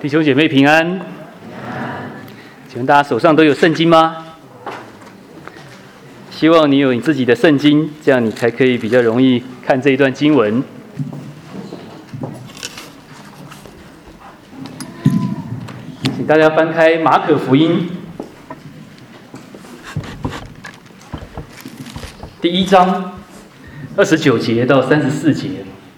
弟兄姐妹平安。请问大家手上都有圣经吗？希望你有你自己的圣经，这样你才可以比较容易看这一段经文。请大家翻开马可福音第1章29节到34节。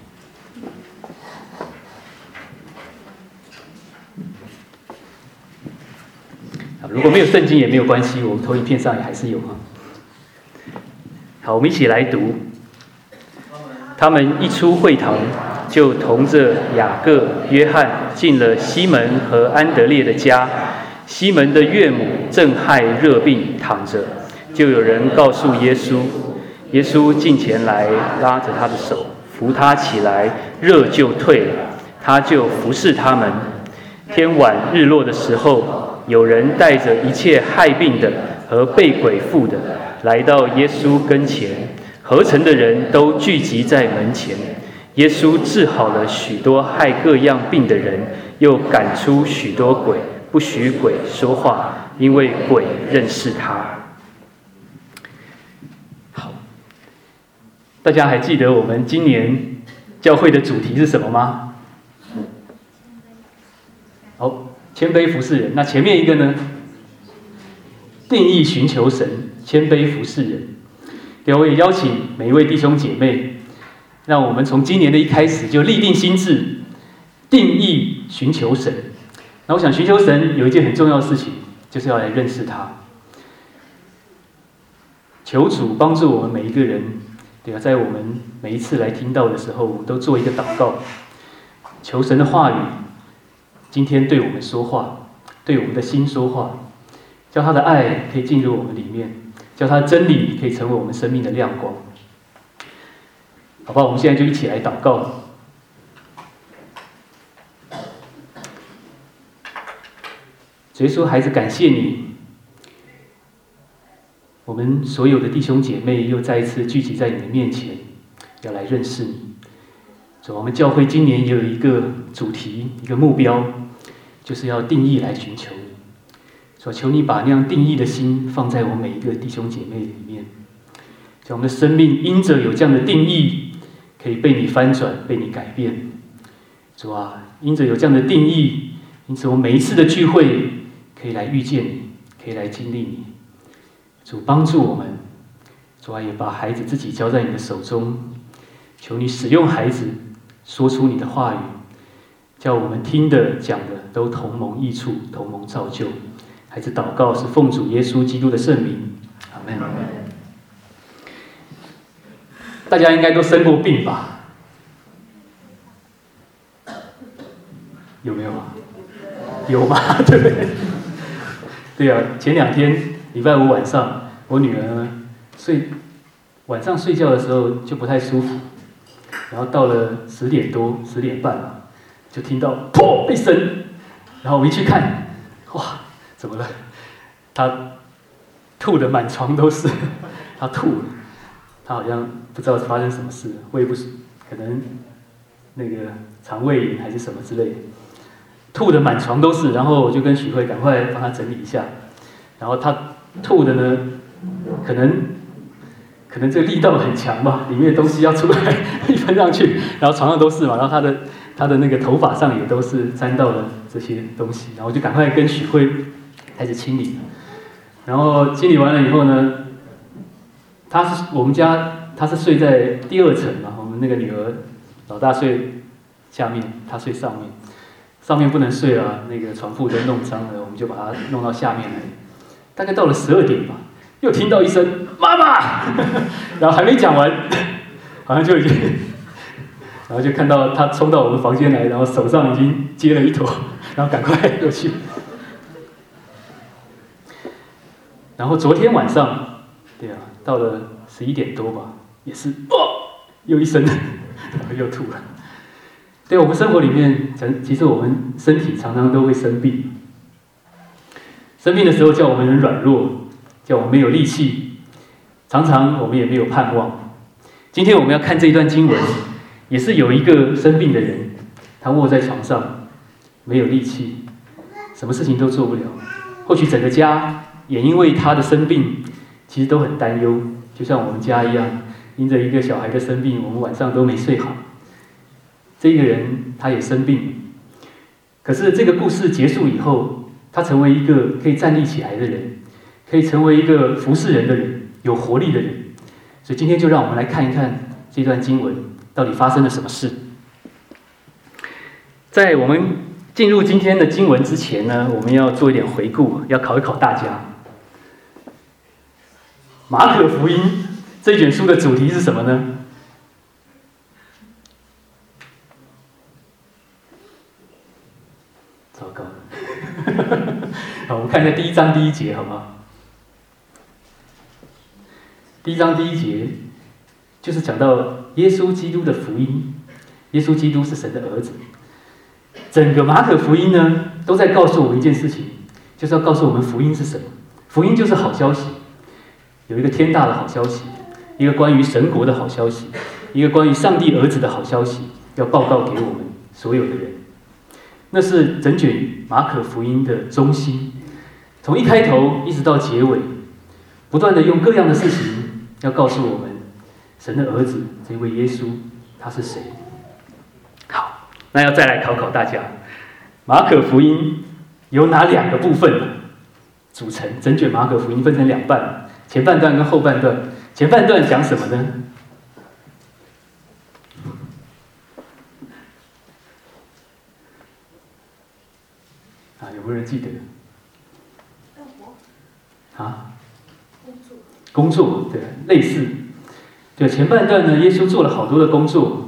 如果没有圣经也没有关系，我们投影片上也还是有哈。好，我们一起来读。他们一出会堂，就同着雅各、约翰进了西门和安德烈的家。西门的岳母正害热病躺着，就有人告诉耶稣。耶稣近前来，拉着他的手，扶他起来，热就退了。他就服侍他们。天晚日落的时候，有人带着一切害病的和被鬼附的来到耶稣跟前，合城的人都聚集在门前。耶稣治好了许多害各样病的人，又赶出许多鬼，不许鬼说话，因为鬼认识他。好，大家还记得我们今年教会的主题是什么吗？好，谦卑服侍人。那前面一个呢？定义寻求神，谦卑服侍人。对，我也邀请每一位弟兄姐妹，让我们从今年的一开始就立定心志，定义寻求神。那我想寻求神有一件很重要的事情，就是要来认识他。求主帮助我们每一个人，对啊，在我们每一次来听到的时候，我们都做一个祷告，求神的话语今天对我们说话，对我们的心说话，叫他的爱可以进入我们里面，叫他的真理可以成为我们生命的亮光。好吧，我们现在就一起来祷告。主耶稣，孩子感谢你，我们所有的弟兄姐妹又再一次聚集在你的面前，要来认识你。主，我们教会今年也有一个主题，一个目标，就是要定义来寻求你。主，求你把那样定义的心放在我们每一个弟兄姐妹里面，叫我们的生命因着有这样的定义，可以被你翻转，被你改变。主啊，因着有这样的定义，因此我们每一次的聚会可以来遇见你，可以来经历你。主帮助我们，主啊，也把孩子自己交在你的手中，求你使用孩子说出你的话语，叫我们听的讲的都同蒙益处，同蒙造就。孩子祷告是奉主耶稣基督的圣名，阿们。大家应该都生过病吧？有没有啊？有吗？对不对？对啊，前2天礼拜5晚上，我女儿呢晚上睡觉的时候就不太舒服，然后到了10点多、10点半吧，就听到砰一声，然后我一去看，哇，怎么了？她吐得满床都是，她吐了，她好像不知道发生什么事，胃不舒，可能那个肠胃炎还是什么之类的，吐得满床都是。然后我就跟许慧赶快帮她整理一下，然后她吐的呢，可能这个力道很强吧，里面的东西要出来一喷上去，然后床上都是嘛，然后她的那个头发上也都是沾到了这些东西，然后我就赶快跟许慧开始清理。然后清理完了以后呢，我们家她是睡在第2层嘛，我们那个女儿老大睡下面，她睡上面，上面不能睡啊，那个床铺都弄脏了，我们就把它弄到下面来。大概到了12点吧，又听到一声妈妈，然后还没讲完，好像就已经，然后就看到她冲到我们房间来，然后手上已经接了一坨，然后赶快又去。然后昨天晚上，对啊，到了11点多吧，也是又一声，然后又吐了。对，我们生活里面，其实我们身体常常都会生病。生病的时候叫我们很软弱，叫我们没有力气，常常我们也没有盼望。今天我们要看这一段经文，也是有一个生病的人，他卧在床上， 没有力气，什么事情都做不了。或许整个家也因为他的生病，其实都很担忧，就像我们家一样，因着一个小孩的生病，我们晚上都没睡好。这个人他也生病，可是这个故事结束以后，他成为一个可以站立起来的人，可以成为一个服侍人的人，有活力的人。所以今天就让我们来看一看这段经文到底发生了什么事。在我们进入今天的经文之前呢，我们要做一点回顾，要考一考大家。马可福音这卷书的主题是什么呢？糟糕了。好，我们看一下第1章第1节，好不好？第1章第1节就是讲到耶稣基督的福音，耶稣基督是神的儿子。整个马可福音呢，都在告诉我们一件事情，就是要告诉我们福音是什么。福音就是好消息，有一个天大的好消息，一个关于神国的好消息，一个关于上帝儿子的好消息，要报告给我们所有的人。那是整卷马可福音的中心，从一开头一直到结尾，不断的用各样的事情要告诉我们神的儿子这位耶稣他是谁。好，那要再来考考大家，马可福音有哪2个部分组成？整卷马可福音分成2半，前半段跟后半段。前半段讲什么呢？有没有人记得？工作，对，类似。对，前半段呢，耶稣做了好多的工作，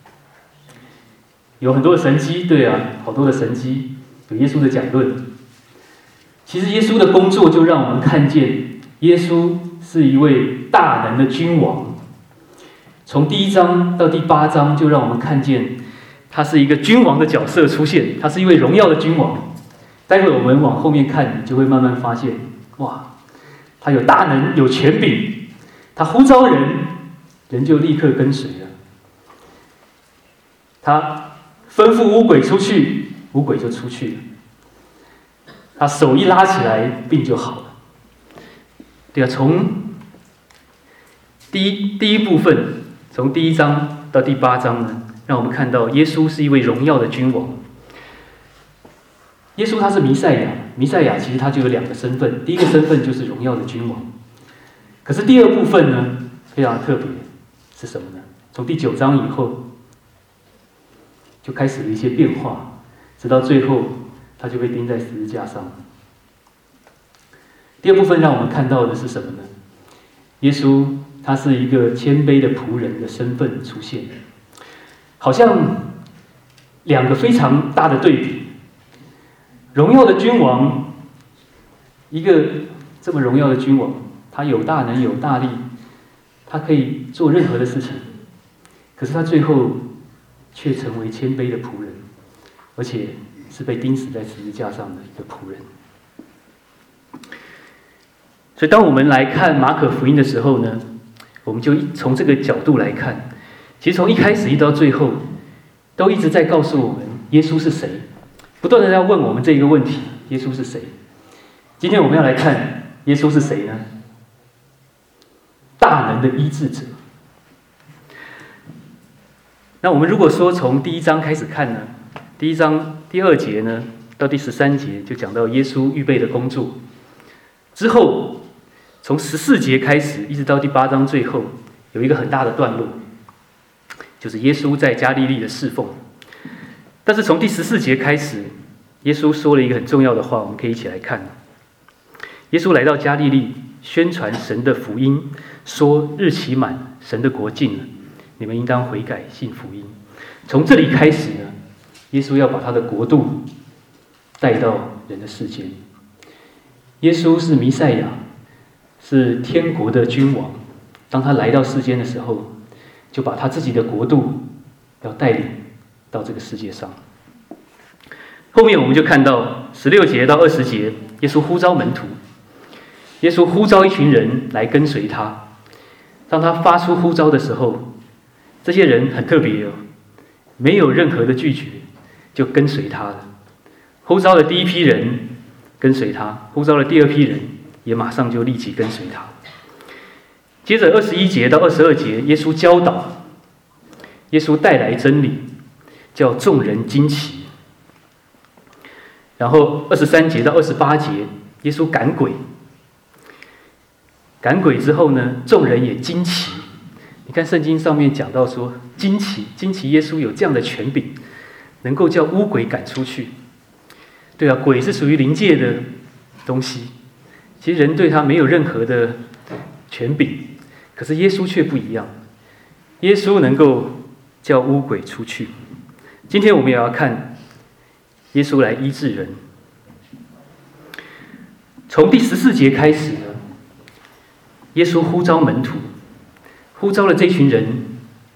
有很多的神迹，对啊，好多的神迹，有耶稣的讲论。其实耶稣的工作就让我们看见，耶稣是一位大能的君王。从第1章到第8章，就让我们看见他是一个君王的角色出现，他是一位荣耀的君王。待会我们往后面看，你就会慢慢发现，哇，他有大能，有权柄，他呼召人，人就立刻跟随了。他吩咐污鬼出去，污鬼就出去了。他手一拉起来，病就好了。对啊，从第一部分，从第1章到第8章呢，让我们看到耶稣是一位荣耀的君王。耶稣他是弥赛亚，弥赛亚其实他就有2个身份，第一个身份就是荣耀的君王。可是第2部分呢，非常特别，是什么呢？从第9章以后，就开始了一些变化，直到最后，他就被钉在十字架上。第2部分让我们看到的是什么呢？耶稣他是一个谦卑的仆人的身份出现，好像2个非常大的对比。荣耀的君王，一个这么荣耀的君王，他有大能有大力，他可以做任何的事情，可是他最后却成为谦卑的仆人，而且是被钉死在十字架上的一个仆人。所以当我们来看马可福音的时候呢，我们就从这个角度来看，其实从一开始一直到最后，都一直在告诉我们耶稣是谁，不断的在问我们这一个问题：耶稣是谁？今天我们要来看耶稣是谁呢？大能的医治者。那我们如果说从第1章开始看呢，第1章第2节呢到第13节就讲到耶稣预备的工作，之后从14节开始一直到第8章最后有一个很大的段落，就是耶稣在加利利的侍奉。但是从第14节开始，耶稣说了一个很重要的话，我们可以一起来看。耶稣来到加利利，宣传神的福音，说日期满，神的国近了，你们应当悔改，信福音。从这里开始呢，耶稣要把他的国度带到人的世间。耶稣是弥赛亚，是天国的君王。当他来到世间的时候，就把他自己的国度要带领到这个世界上。后面我们就看到16节到20节，耶稣呼召门徒，耶稣呼召一群人来跟随他。当他发出呼召的时候，这些人很特别哦，没有任何的拒绝，就跟随他了。 呼召了第一批人跟随他，呼召了第二批人也马上就立即跟随他。接着21节到22节，耶稣教导，耶稣带来真理，叫众人惊奇。然后23节到28节，耶稣赶鬼，赶鬼之后呢，众人也惊奇。你看圣经上面讲到说，惊奇耶稣有这样的权柄，能够叫污鬼赶出去。对啊，鬼是属于灵界的东西，其实人对他没有任何的权柄，可是耶稣却不一样，耶稣能够叫污鬼出去。今天我们也要看耶稣来医治人。从第14节开始呢，耶稣呼召门徒，呼召了这群人。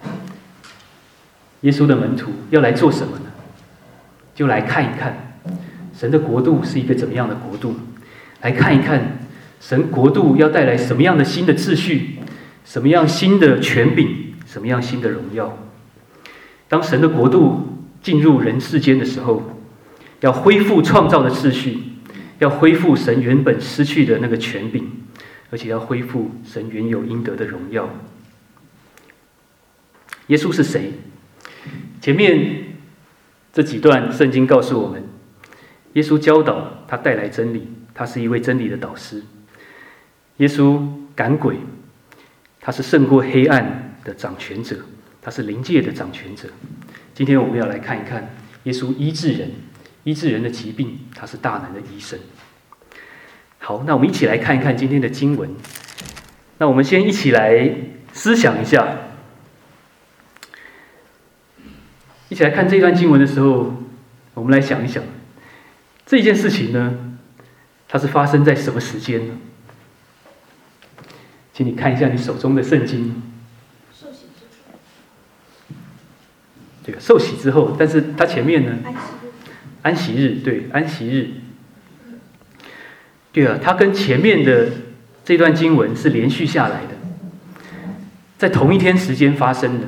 耶稣的门徒要来做什么呢？就来看一看神的国度是一个怎么样的国度，来看一看神国度要带来什么样的新的秩序，什么样新的权柄，什么样新的荣耀。当神的国度进入人世间的时候，要恢复创造的秩序，要恢复神原本失去的那个权柄，而且要恢复神原有应得的荣耀。耶稣是谁？前面这几段圣经告诉我们，耶稣教导，他带来真理，他是一位真理的导师。耶稣赶鬼，他是胜过黑暗的掌权者，他是灵界的掌权者。今天我们要来看一看耶稣医治人，医治人的疾病，他是大能的医生。好，那我们一起来看一看今天的经文。那我们先一起来思想一下，一起来看这段经文的时候，我们来想一想，这件事情呢，它是发生在什么时间呢？请你看一下你手中的圣经。这个受洗之后，但是它前面呢？安息日，对，安息日。对啊，它跟前面的这段经文是连续下来的，在同一天时间发生的。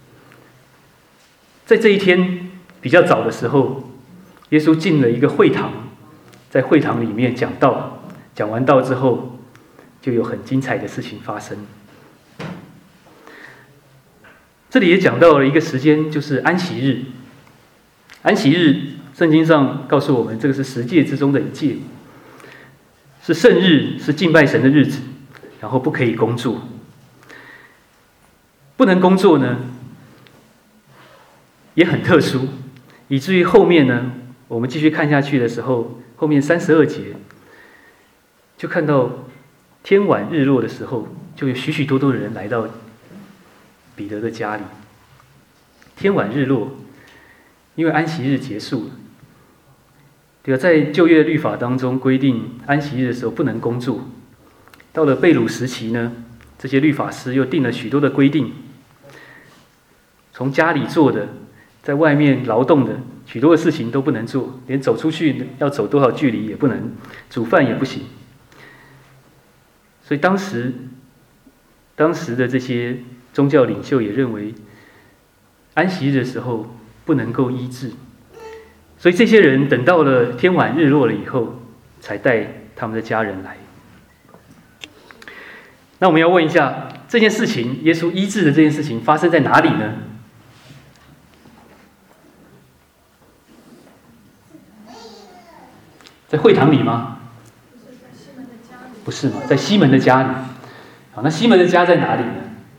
在这一天比较早的时候，耶稣进了一个会堂，在会堂里面讲道，讲完道之后，就有很精彩的事情发生。这里也讲到了一个时间，就是安息日。安息日，圣经上告诉我们，这个是10诫之中的一诫，是圣日，是敬拜神的日子，然后不可以工作。不能工作呢，也很特殊，以至于后面呢，我们继续看下去的时候，后面32节就看到天晚日落的时候，就有许许多多的人来到彼得的家里。天晚日落，因为安息日结束了。对啊，在旧约律法当中规定，安息日的时候不能工作。到了被掳时期呢，这些律法师又定了许多的规定，从家里做的，在外面劳动的，许多的事情都不能做，连走出去要走多少距离也不能，煮饭也不行。所以当时的这些宗教领袖也认为，安息日的时候不能够医治，所以这些人等到了天晚日落了以后，才带他们的家人来。那我们要问一下，这件事情，耶稣医治的这件事情发生在哪里呢？在会堂里吗？不是吗？在西门的家里。好，那西门的家在哪里呢？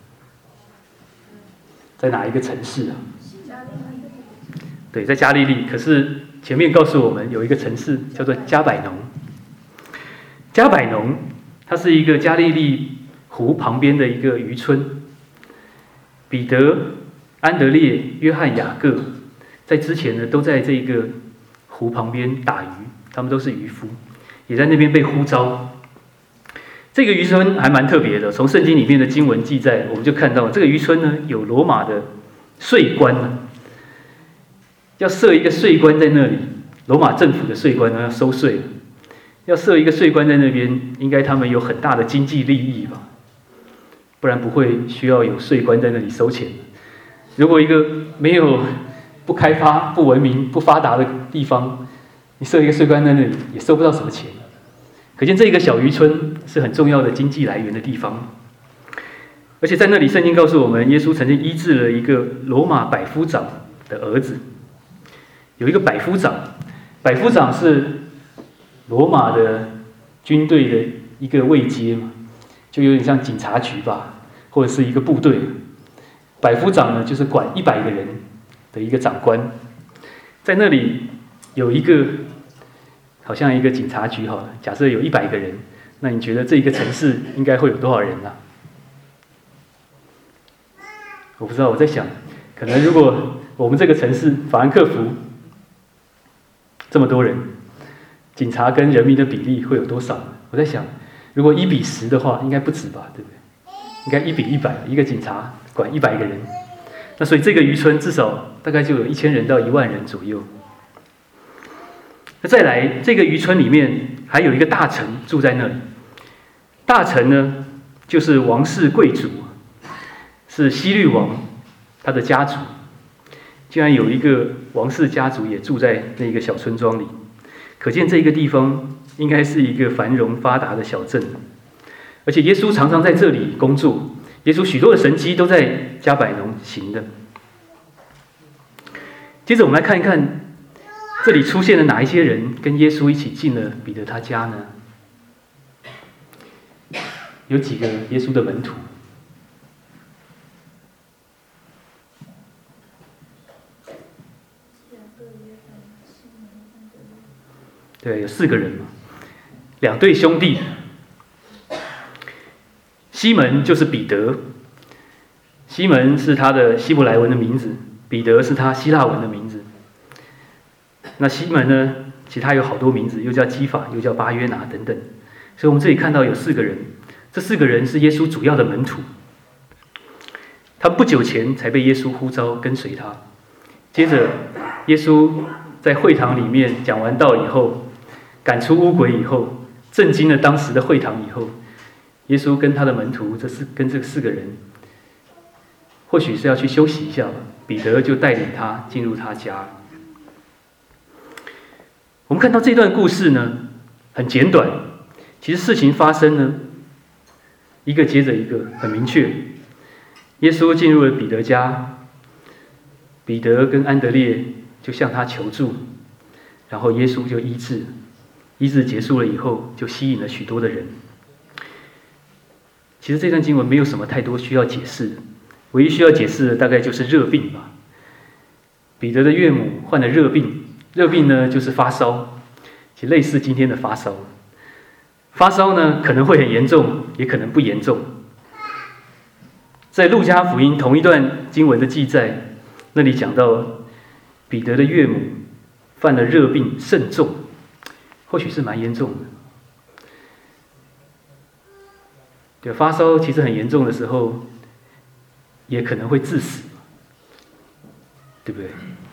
在哪一个城市啊？对，在加利利。可是前面告诉我们有一个城市叫做加百农。加百农，它是一个加利利湖旁边的一个渔村。彼得、安德烈、约翰、雅各，在之前呢，都在这个湖旁边打鱼，他们都是渔夫，也在那边被呼召。这个渔村还蛮特别的，从圣经里面的经文记载，我们就看到这个渔村呢，有罗马的税关呢，要设一个税关在那里。罗马政府的税关呢要收税，要设一个税关在那边，应该他们有很大的经济利益吧，不然不会需要有税关在那里收钱。如果一个没有不开发、不文明、不发达的地方， 你设一个税关在那里也收不到什么钱。可见这个小渔村是很重要的经济来源的地方。而且在那里，圣经告诉我们，耶稣曾经医治了一个罗马百夫长的儿子。有一个百夫长，百夫长是罗马的军队的一个位阶嘛，就有点像警察局吧，或者是一个部队。百夫长呢，就是管100个人的一个长官。在那里有一个好像一个警察局好了，假设有100个人，那你觉得这一个城市应该会有多少人呢？我不知道，我在想，可能如果我们这个城市法兰克福这么多人，警察跟人民的比例会有多少？我在想，如果1比10的话，应该不止吧，对不对？应该1比100，一个警察管100个人，那所以这个渔村至少大概就有1000人到1万人左右。那再来，这个渔村里面还有一个大臣住在那里。大臣呢，就是王室贵族，是希律王他的家族。竟然有一个王室家族也住在那个小村庄里，可见这个地方应该是一个繁荣发达的小镇。而且耶稣常常在这里工作，耶稣许多的神迹都在加百农行的。接着我们来看一看，这里出现了哪一些人跟耶稣一起进了彼得他家呢？有几个耶稣的门徒？对，有4个人嘛，2对兄弟。西门就是彼得，西门是他的希伯来文的名字，彼得是他希腊文的名字。那西门呢，其实他有好多名字，又叫基法，又叫巴约拿等等。所以我们这里看到有4个人，这4个人是耶稣主要的门徒。他们不久前才被耶稣呼召跟随他。接着，耶稣在会堂里面讲完道以后，赶出污鬼以后，震惊了当时的会堂以后，耶稣跟他的门徒，这4个人，或许是要去休息一下吧。彼得就带领他进入他家。我们看到这段故事呢，很简短，其实事情发生呢，一个接着一个，很明确。耶稣进入了彼得家，彼得跟安德烈就向他求助，然后耶稣就医治。医治结束了以后，就吸引了许多的人。其实这段经文没有什么太多需要解释的，唯一需要解释的大概就是热病吧。彼得的岳母患了热病，热病呢就是发烧，其实类似今天的发烧。发烧呢可能会很严重，也可能不严重。在路加福音同一段经文的记载，那里讲到彼得的岳母犯了热病甚重，或许是蛮严重的。对，发烧其实很严重的时候，也可能会致死，对不对？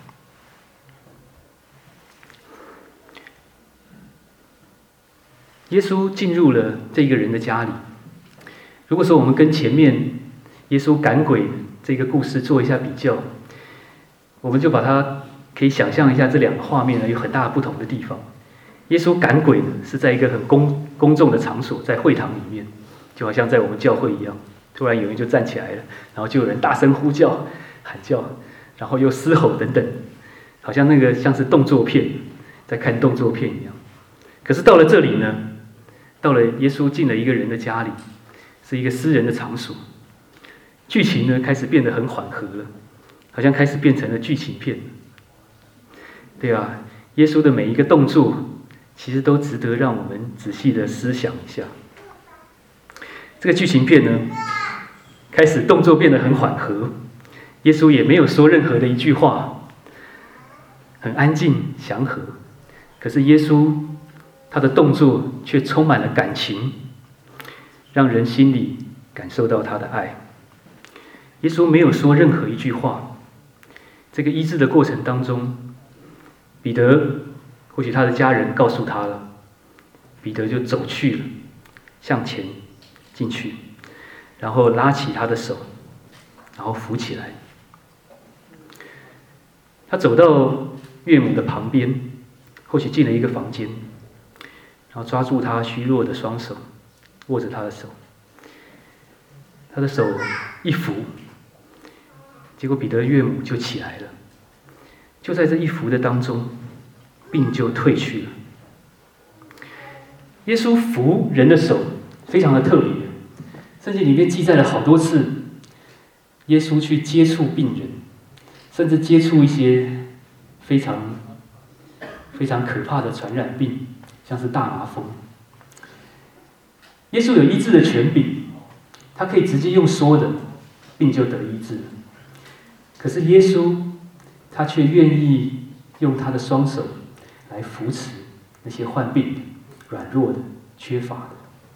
耶稣进入了这个人的家里。如果说我们跟前面耶稣赶鬼这个故事做一下比较，我们就把它可以想象一下，这2个画面呢有很大不同的地方。耶稣赶鬼呢是在一个很公众的场所，在会堂里面，就好像在我们教会一样，突然有人就站起来了，然后就有人大声呼叫、喊叫，然后又嘶吼等等，好像那个像是动作片，在看动作片一样。可是到了这里呢，到了耶稣进了一个人的家里，是一个私人的场所，剧情呢开始变得很缓和了，好像开始变成了剧情片。对啊，耶稣的每一个动作其实都值得让我们仔细的思想一下。这个剧情片呢，开始动作变得很缓和，耶稣也没有说任何的一句话，很安静祥和。可是耶稣他的动作却充满了感情，让人心里感受到他的爱。耶稣没有说任何一句话。这个医治的过程当中，彼得或许他的家人告诉他了，彼得就走去了，向前进去，然后拉起他的手，然后扶起来。他走到岳母的旁边， 或许进了一个房间，然后抓住他虚弱的双手，握着他的手，他的手一扶，结果彼得岳母就起来了。就在这一扶的当中，病就退去了。耶稣扶人的手非常的特别，圣经里面记载了好多次，耶稣去接触病人，甚至接触一些非常可怕的传染病，像是大麻风。耶稣有医治的权柄，他可以直接用说的，病就得医治。可是耶稣他却愿意用他的双手来扶持那些患病的、软弱的、缺乏的。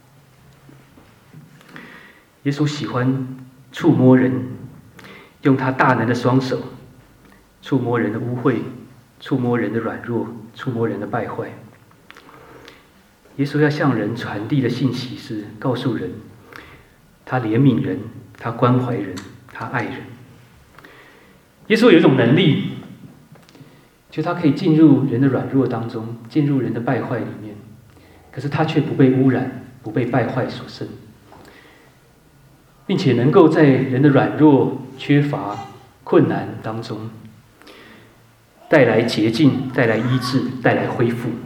耶稣喜欢触摸人，用他大能的双手触摸人的污秽，触摸人的软弱，触摸人的败坏。耶稣要向人传递的信息是告诉人，他怜悯人，他关怀人，他爱人。耶稣有一种能力，就他可以进入人的软弱当中，进入人的败坏里面，可是他却不被污染，不被败坏所胜，并且能够在人的软弱、缺乏、困难当中带来洁净，带来医治，带来恢复。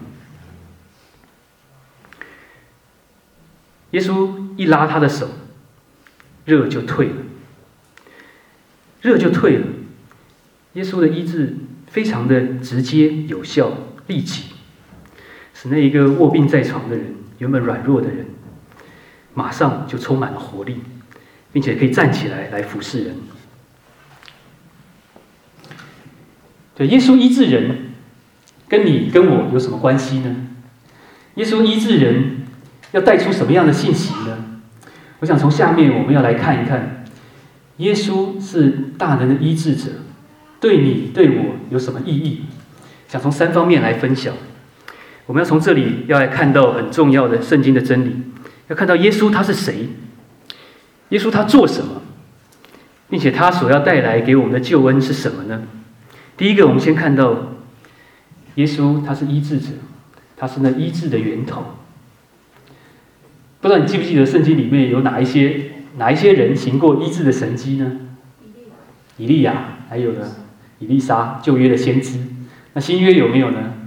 耶稣一拉他的手，热就退了，热就退了。耶稣的医治非常的直接、有效、立即，使那一个卧病在床的人，原本软弱的人，马上就充满了活力，并且可以站起来来服侍人。对，耶稣医治人，跟你跟我有什么关系呢？耶稣医治人要带出什么样的信息呢？我想从下面我们要来看一看，耶稣是大能的医治者，对你对我有什么意义？想从3方面来分享。我们要从这里要来看到很重要的圣经的真理，要看到耶稣他是谁，耶稣他做什么，并且他所要带来给我们的救恩是什么呢？第一个，我们先看到耶稣他是医治者，他是那医治的源头。不知道你记不记得圣经里面有哪一些人行过医治的神迹呢？以利亚，还有呢以利沙，旧约的先知。那新约有没有呢？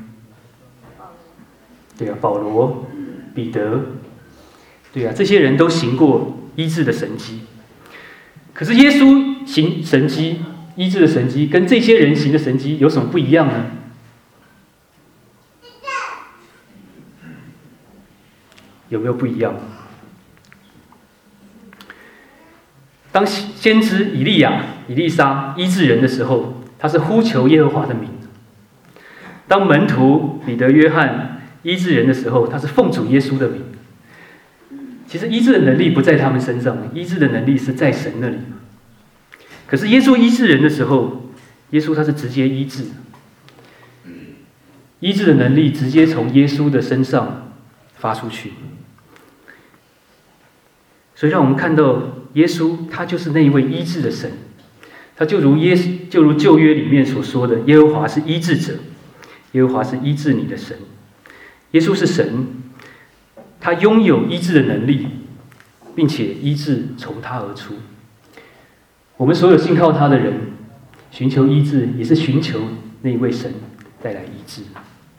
对啊，保罗、彼得，对啊，这些人都行过医治的神迹。可是耶稣行神迹、医治的神迹，跟这些人行的神迹有什么不一样呢？有没有不一样？当先知以利亚、以利沙医治人的时候，他是呼求耶和华的名；当门徒彼得、约翰医治人的时候，他是奉主耶稣的名。其实医治的能力不在他们身上，医治的能力是在神那里。可是耶稣医治人的时候，耶稣他是直接医治，医治的能力直接从耶稣的身上发出去。所以让我们看到耶稣他就是那一位医治的神，他就如旧约里面所说的，耶和华是医治者，耶和华是医治你的神。耶稣是神，他拥有医治的能力，并且医治从他而出。我们所有信靠他的人，寻求医治，也是寻求那一位神带来医治。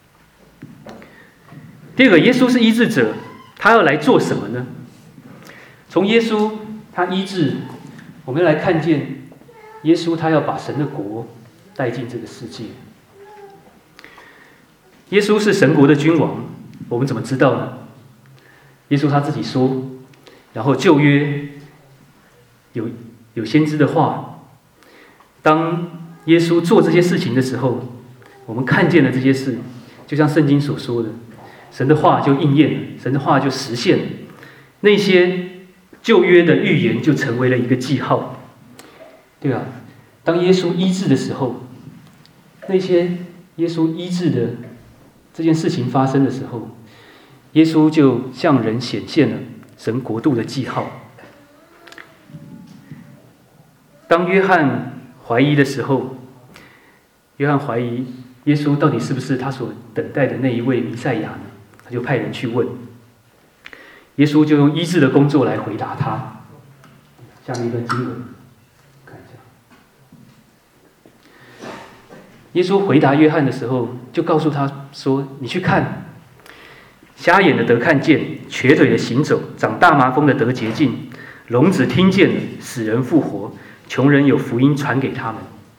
第二个，耶稣是医治者，他要来做什么呢？从耶稣他医治，我们要来看见耶稣他要把神的国带进这个世界。耶稣是神国的君王，我们怎么知道呢？耶稣他自己说，然后旧约有先知的话，当耶稣做这些事情的时候，我们看见了这些事，就像圣经所说的，神的话就应验了，神的话就实现了，那些旧约的预言就成为了一个记号，对吧？当耶稣医治的时候，那些耶稣医治的这件事情发生的时候，耶稣就向人显现了神国度的记号。当约翰怀疑的时候，约翰怀疑耶稣到底是不是他所等待的那一位弥赛亚呢？他就派人去问，耶稣就用医治的工作来回答他。下面一段经文，看一下。耶稣回答约翰的时候，就告诉他说：“你去看，瞎眼的得看见，瘸腿的行走，长大麻风的得洁净，聋子听见了，死人复活，穷人有福音传给他们。”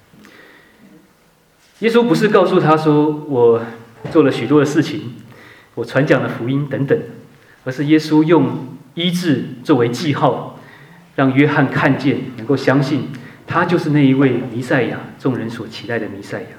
耶稣不是告诉他说：“我做了许多的事情，我传讲了福音等等。”而是耶稣用医治作为记号，让约翰看见，能够相信他就是那一位弥赛亚，众人所期待的弥赛亚。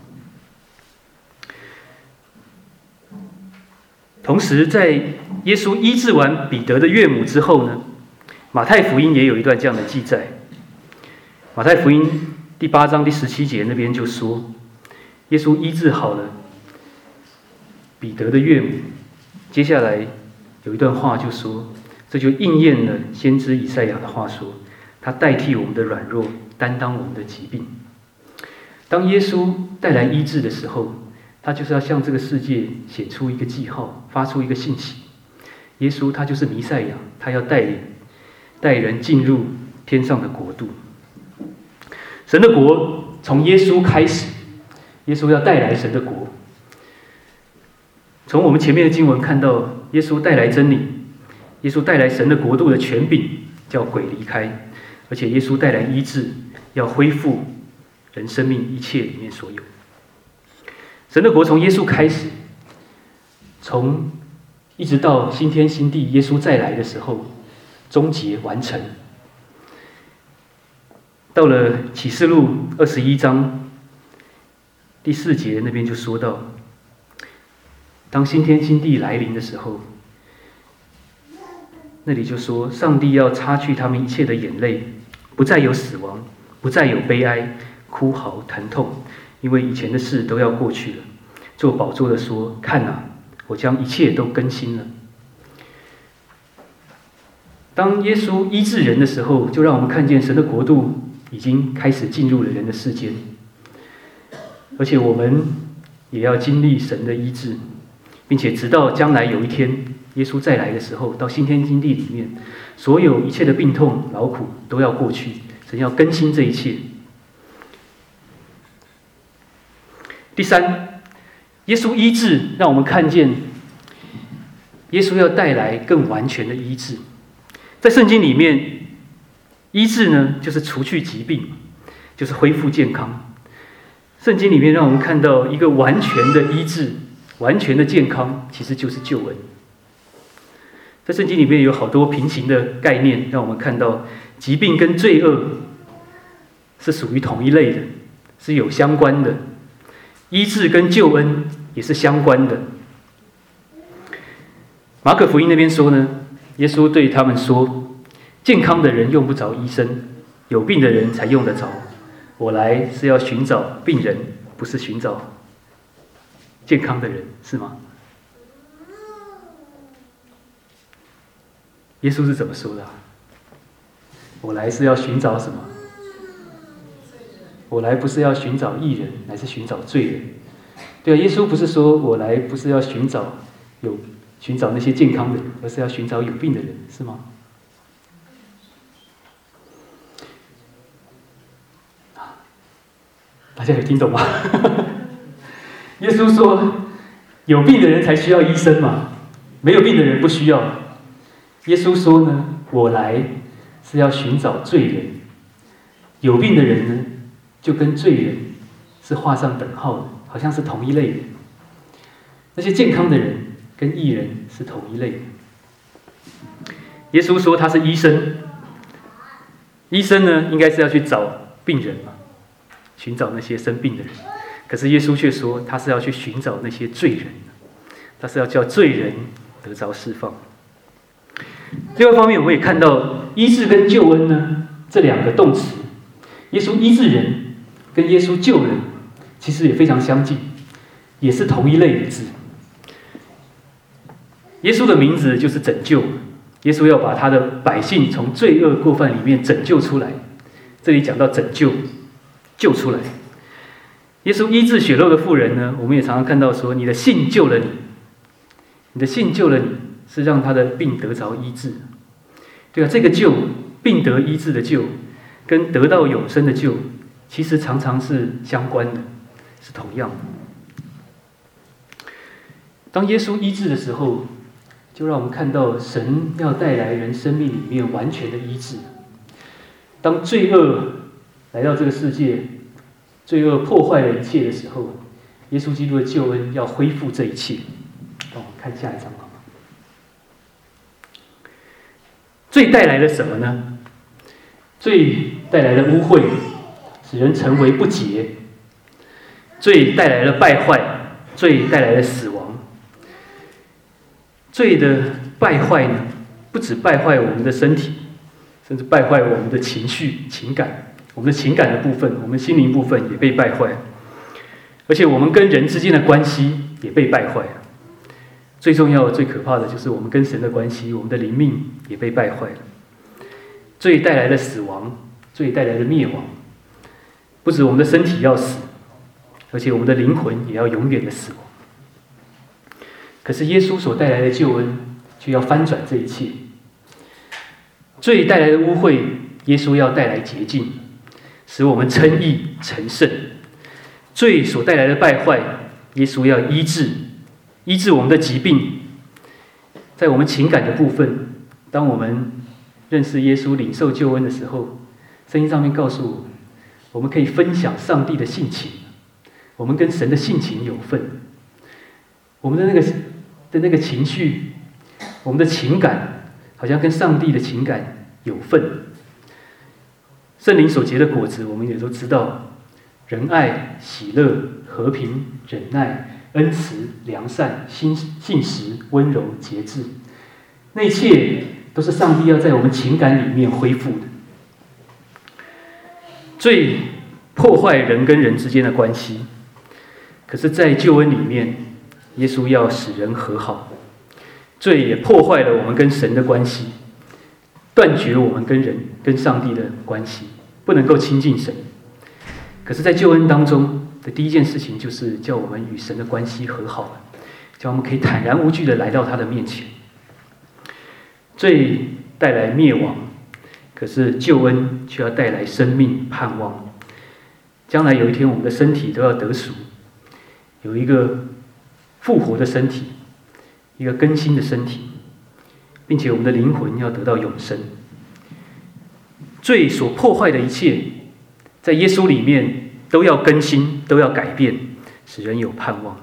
同时，在耶稣医治完彼得的岳母之后呢，马太福音也有一段这样的记载。马太福音第8章第17节那边就说，耶稣医治好了彼得的岳母，接下来有一段话就说，这就应验了先知以赛亚的话说，他代替我们的软弱，担当我们的疾病。当耶稣带来医治的时候，他就是要向这个世界显出一个记号，发出一个信息。耶稣他就是弥赛亚，他要带人进入天上的国度。神的国从耶稣开始，耶稣要带来神的国。从我们前面的经文看到，耶稣带来真理，耶稣带来神的国度的权柄，叫鬼离开，而且耶稣带来医治，要恢复人生命一切里面所有。神的国从耶稣开始，一直到新天新地，耶稣再来的时候，终结完成。到了启示录21章第4节那边就说到，当新天新地来临的时候，那里就说，上帝要擦去他们一切的眼泪，不再有死亡，不再有悲哀、哭嚎、疼痛，因为以前的事都要过去了。做宝座的说，看啊，我将一切都更新了。当耶稣医治人的时候，就让我们看见神的国度已经开始进入了人的世间，而且我们也要经历神的医治，并且直到将来有一天耶稣再来的时候，到新天新地里面，所有一切的病痛劳苦都要过去，神要更新这一切。第三，耶稣医治让我们看见耶稣要带来更完全的医治。在圣经里面，医治呢就是除去疾病，就是恢复健康。圣经里面让我们看到一个完全的医治，完全的健康，其实就是救恩。在圣经里面有好多平行的概念，让我们看到疾病跟罪恶是属于同一类的，是有相关的。医治跟救恩也是相关的。马可福音那边说呢，耶稣对他们说，健康的人用不着医生，有病的人才用得着。我来是要寻找病人，不是寻找健康的人，是吗？耶稣是怎么说的？我来是要寻找什么？我来不是要寻找义人，乃是寻找罪人。对啊，耶稣不是说我来不是要寻找那些健康的人，而是要寻找有病的人，是吗？大家有听懂吗？耶稣说，有病的人才需要医生嘛，没有病的人不需要。耶稣说呢，我来是要寻找罪人，有病的人呢，就跟罪人是画上等号的，好像是同一类的。那些健康的人跟义人是同一类的。耶稣说他是医生，医生呢应该是要去找病人嘛，寻找那些生病的人。可是耶稣却说他是要去寻找那些罪人，他是要叫罪人得着释放。另外一方面，我们也看到医治跟救恩呢这两个动词，耶稣医治人跟耶稣救人其实也非常相近，也是同一类的字。耶稣的名字就是拯救，耶稣要把他的百姓从罪恶过犯里面拯救出来。这里讲到拯救，救出来。 耶稣医治血肉的妇人呢，我们也常常看到说，你的信救了你，你的信救了你，是让他的病得着医治。对啊，这个救，病得医治的救，跟得到永生的救，其实常常是相关的，是同样的。当耶稣医治的时候，就让我们看到神要带来人生命里面完全的医治。当罪恶来到这个世界，罪恶破坏了一切的时候，耶稣基督的救恩要恢复这一切。让我们看下一章好吗？罪带来了什么呢？罪带来了污秽，使人成为不洁；罪带来了败坏，罪带来了死亡。罪的败坏呢，不只败坏我们的身体，甚至败坏我们的情绪、情感。我们的情感的部分，我们心灵部分也被败坏，而且我们跟人之间的关系也被败坏。最重要、最可怕的就是我们跟神的关系，我们的灵命也被败坏了。罪带来了死亡，罪带来了灭亡。不止我们的身体要死，而且我们的灵魂也要永远的死亡。可是耶稣所带来的救恩，却要翻转这一切。罪带来的污秽，耶稣要带来洁净，使我们称义成圣。罪所带来的败坏，耶稣要医治，医治我们的疾病。在我们情感的部分，当我们认识耶稣、领受救恩的时候，圣经上面告诉我们，我们可以分享上帝的性情，我们跟神的性情有份。我们的那个情绪，我们的情感，好像跟上帝的情感有份。圣灵所结的果子，我们也都知道：仁爱、喜乐、和平、忍耐、恩慈、良善、信实、温柔、节制。那一切都是上帝要在我们情感里面恢复的。罪破坏人跟人之间的关系，可是在救恩里面，耶稣要使人和好。罪也破坏了我们跟神的关系，断绝我们跟人、跟上帝的关系，不能够亲近神。可是在救恩当中的第一件事情，就是叫我们与神的关系和好了，叫我们可以坦然无惧的来到他的面前。罪带来灭亡，可是救恩却要带来生命盼望。将来有一天，我们的身体都要得赎，有一个复活的身体，一个更新的身体，并且我们的灵魂要得到永生。罪所破坏的一切，在耶稣里面都要更新，都要改变，使人有盼望。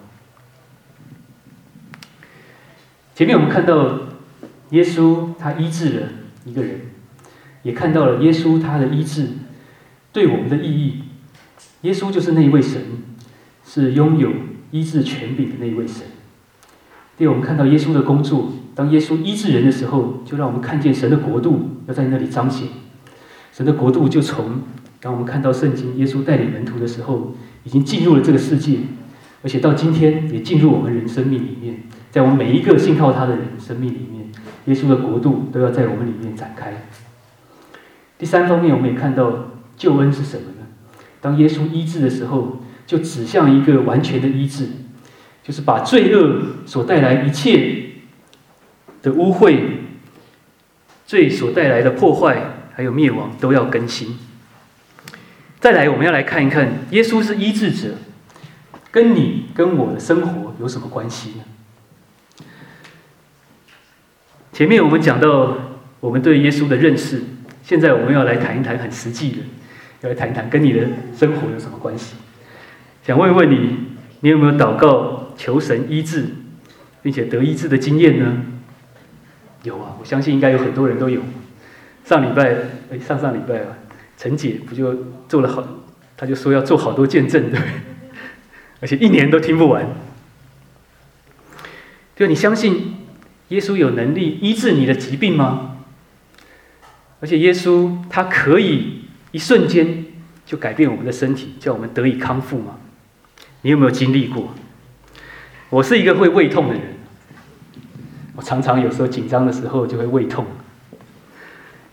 前面我们看到耶稣他医治了一个人，也看到了耶稣他的医治对我们的意义。耶稣就是那一位神，是拥有医治权柄的那一位神。第二，我们看到耶稣的工作，当耶稣医治人的时候，就让我们看见神的国度要在那里彰显。神的国度就从当我们看到圣经耶稣带领门徒的时候，已经进入了这个世界，而且到今天也进入我们人生命里面，在我们每一个信靠他的人生命里面，耶稣的国度都要在我们里面展开。第三方面，我们也看到救恩是什么呢？当耶稣医治的时候，就指向一个完全的医治，就是把罪恶所带来一切的污秽、罪所带来的破坏还有灭亡都要更新。再来，我们要来看一看耶稣是医治者，跟你跟我的生活有什么关系呢？前面我们讲到我们对耶稣的认识，现在我们要来谈一谈很实际的，要来谈一谈跟你的生活有什么关系。想问一问你，你有没有祷告求神医治，并且得医治的经验呢？有啊，我相信应该有很多人都有。上礼拜啊，陈姐不就做了好，她就说要做好多见证，对不对？而且一年都听不完。对，你相信耶稣有能力医治你的疾病吗？而且耶稣他可以一瞬间就改变我们的身体，叫我们得以康复吗？你有没有经历过？我是一个会胃痛的人，我常常有时候紧张的时候就会胃痛，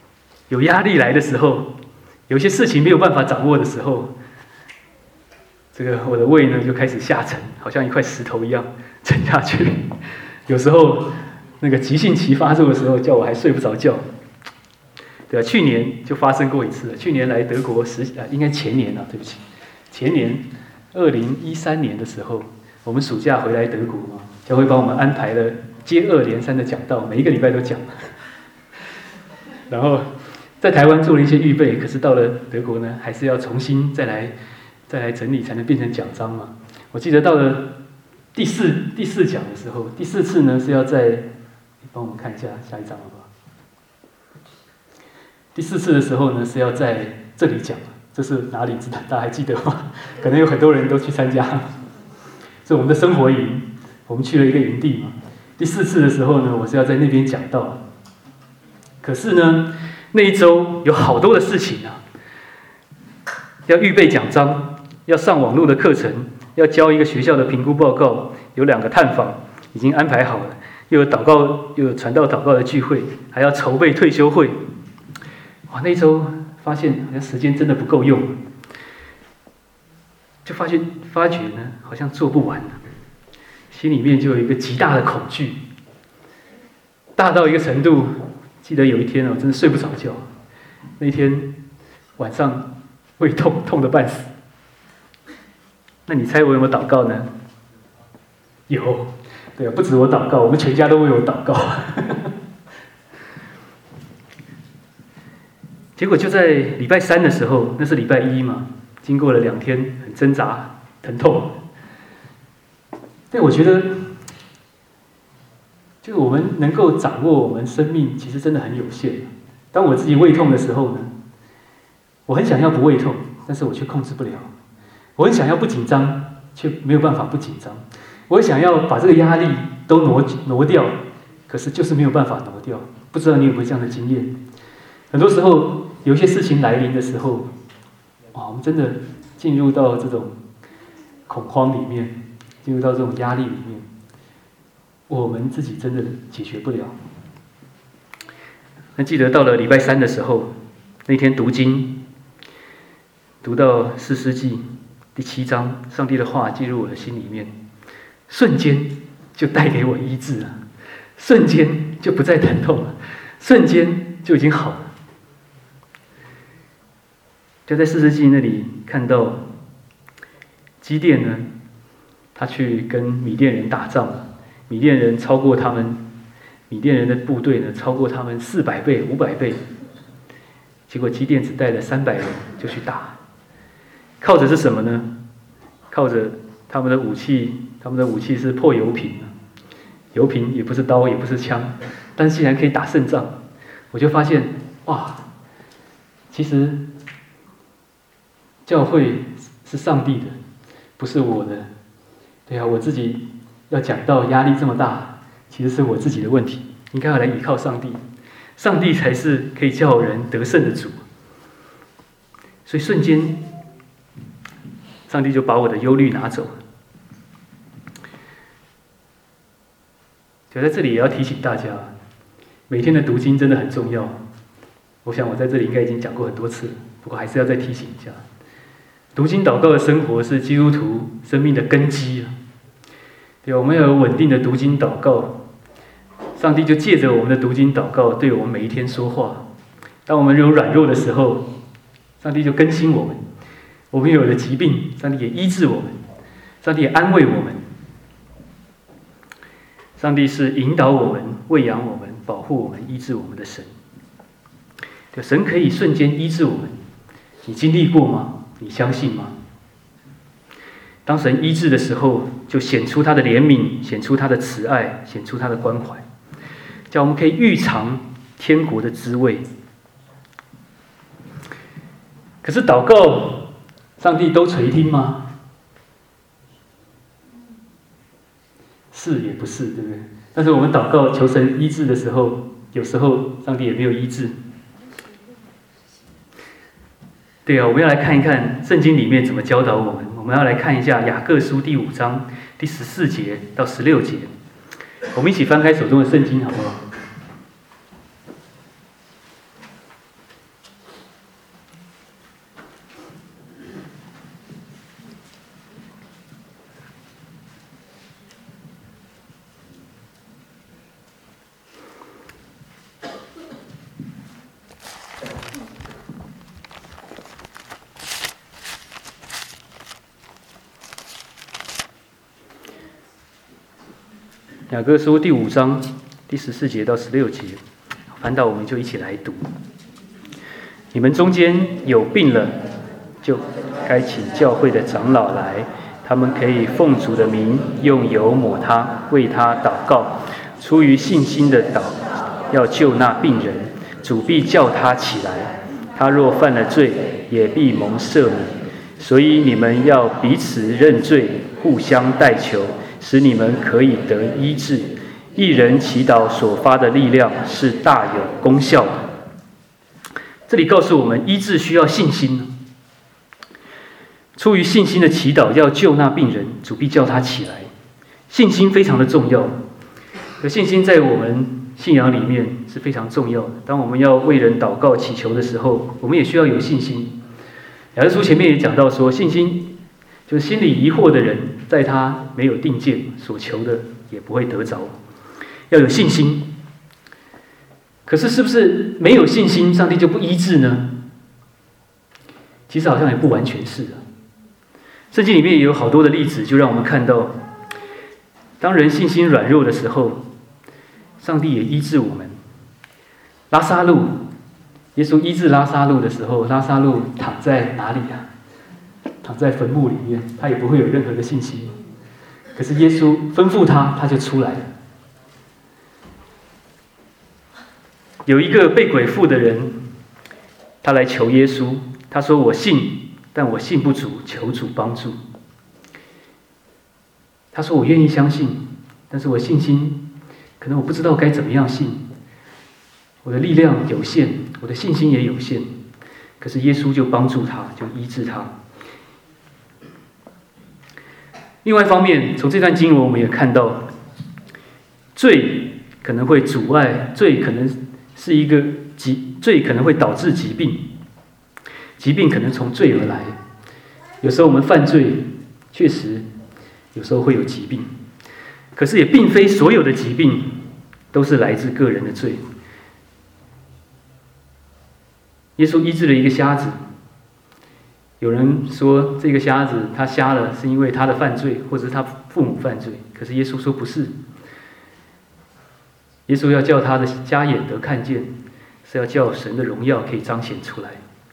有压力来的时候，有些事情没有办法掌握的时候， 这个我的胃呢就开始下沉，好像一块石头一样沉下去。有时候那个急性期发作的时候，叫我还睡不着觉。对啊，去年就发生过一次了。去年来德国应该前年啊，对不起，前年2013年的时候，我们暑假回来德国嘛，教会帮我们安排了接二连三的讲道，每一个礼拜都讲。然后在台湾做了一些预备，可是到了德国呢，还是要重新再来整理，才能变成讲章嘛。我记得到了第四讲的时候，第4次呢是要在，帮我们看一下下一章好不好？第4次的时候呢是要在这里讲，这是哪里？大家还记得吗？可能有很多人都去参加，是我们的生活营，我们去了一个营地嘛。第4次的时候呢，我是要在那边讲道。可是呢，那一周有好多的事情啊，要预备讲章，要上网络的课程，要交一个学校的评估报告，有2个探访已经安排好了，又有祷告，又有传道祷告的聚会，还要筹备退休会。哇，那一周发现好像时间真的不够用，就发觉呢，好像做不完了，心里面就有一个极大的恐惧，大到一个程度。记得有一天哦，真的睡不着觉。那天晚上胃痛得半死。那你猜我有没有祷告呢？有，对啊，不止我祷告，我们全家都为我祷告。结果就在礼拜3的时候，那是礼拜1嘛，经过了2天很挣扎、疼痛。对，我觉得。就我们能够掌握我们生命，其实真的很有限。当我自己胃痛的时候呢，我很想要不胃痛，但是我却控制不了。我很想要不紧张，却没有办法不紧张。我想要把这个压力都挪掉，可是就是没有办法挪掉。不知道你有没有这样的经验？很多时候有一些事情来临的时候，哇，我们真的进入到这种恐慌里面，进入到这种压力里面。我们自己真的解决不了。那记得到了礼拜3的时候，那天读经，读到士师记第7章，上帝的话进入我的心里面，瞬间就带给我医治了，瞬间就不再疼痛了，瞬间就已经好了。就在士师记那里看到基甸呢，他去跟米甸人打仗了。米甸人超过他们，米甸人的部队呢超过他们400倍、500倍。结果基甸只带了300人就去打，靠着是什么呢？靠着他们的武器，他们的武器是破油瓶，油瓶也不是刀，也不是枪，但是竟然可以打胜仗。我就发现，哇，其实教会是上帝的，不是我的。对啊，我自己。要讲到压力这么大，其实是我自己的问题，应该要来依靠上帝，上帝才是可以叫人得胜的主。所以瞬间，上帝就把我的忧虑拿走了。就在这里也要提醒大家，每天的读经真的很重要。我想我在这里应该已经讲过很多次，不过还是要再提醒一下，读经祷告的生活是基督徒生命的根基啊。对，我们要有稳定的读经祷告，上帝就借着我们的读经祷告对我们每一天说话。当我们有软弱的时候，上帝就更新我们；我们有了疾病，上帝也医治我们，上帝也安慰我们。上帝是引导我们、喂养我们、保护我们、医治我们的神。对，神可以瞬间医治我们，你经历过吗？你相信吗？当神医治的时候，就显出他的怜悯，显出他的慈爱，显出他的关怀，叫我们可以预尝天国的滋味。可是祷告，上帝都垂听吗？是也不是，对不对？但是我们祷告求神医治的时候，有时候上帝也没有医治。对啊，我们要来看一看圣经里面怎么教导我们。我们要来看一下雅各书第5章第14节到16节。我们一起翻开手中的圣经，好不好？ 雅各书第5章第14节到16节，翻到我们就一起来读。你们中间有病了，就该请教会的长老来，他们可以奉主的名用油抹他，为他祷告。出于信心的祷，要救那病人，主必叫他起来。他若犯了罪，也必蒙赦免。所以你们要彼此认罪，互相代求，使你们可以得医治。一人祈祷所发的力量是大有功效的。这里告诉我们，医治需要信心。出于信心的祈祷要救那病人，主必叫他起来。信心非常的重要，而信心在我们信仰里面是非常重要的。当我们要为人祷告祈求的时候，我们也需要有信心。雅各书前面也讲到说，信心就是心里疑惑的人，在他没有定见，所求的也不会得着。要有信心。可是是不是没有信心，上帝就不医治呢？其实好像也不完全是啊。圣经里面也有好多的例子，就让我们看到，当人信心软弱的时候，上帝也医治我们。拉撒路，耶稣医治拉撒路的时候，拉撒路躺在哪里啊？躺在坟墓里面，他也不会有任何的信心。可是耶稣吩咐他，他就出来了。有一个被鬼附的人，他来求耶稣，他说：“我信，但我信不足，求主帮助。”他说：“我愿意相信，但是我信心可能我不知道该怎么样信，我的力量有限，我的信心也有限。”可是耶稣就帮助他，就医治他。另外一方面，从这段经文我们也看到，罪可能会阻碍，罪可能是一个罪可能会导致疾病，疾病可能从罪而来。有时候我们犯罪，确实有时候会有疾病，可是也并非所有的疾病都是来自个人的罪。耶稣医治了一个瞎子，有人说这个瞎子他瞎了是因为他的犯罪，或者是他父母犯罪，可是耶稣说不是。耶稣要叫他的瞎眼得看见，是要叫神的荣耀可以彰显出来。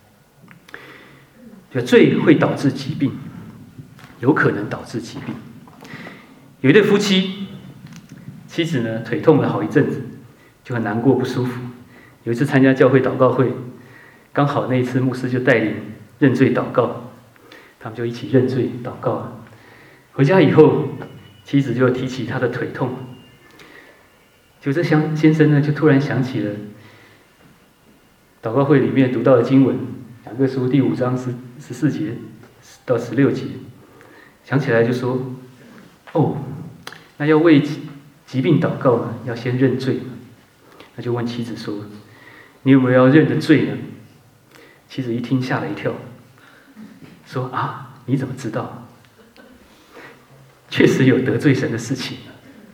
罪会导致疾病，有可能导致疾病。有一对夫妻，妻子呢腿痛了好一阵子，就很难过不舒服。有一次参加教会祷告会，刚好那一次牧师就带领认罪祷告，他们就一起认罪祷告了。回家以后，妻子就提起他的腿痛，就这先生呢就突然想起了祷告会里面读到的经文，雅各书第5章14节到16节，想起来就说：“哦，那要为疾病祷告呢，要先认罪。”那就问妻子说：“你有没有要认的罪呢？”妻子一听吓了一跳，说：“啊，你怎么知道？确实有得罪神的事情。”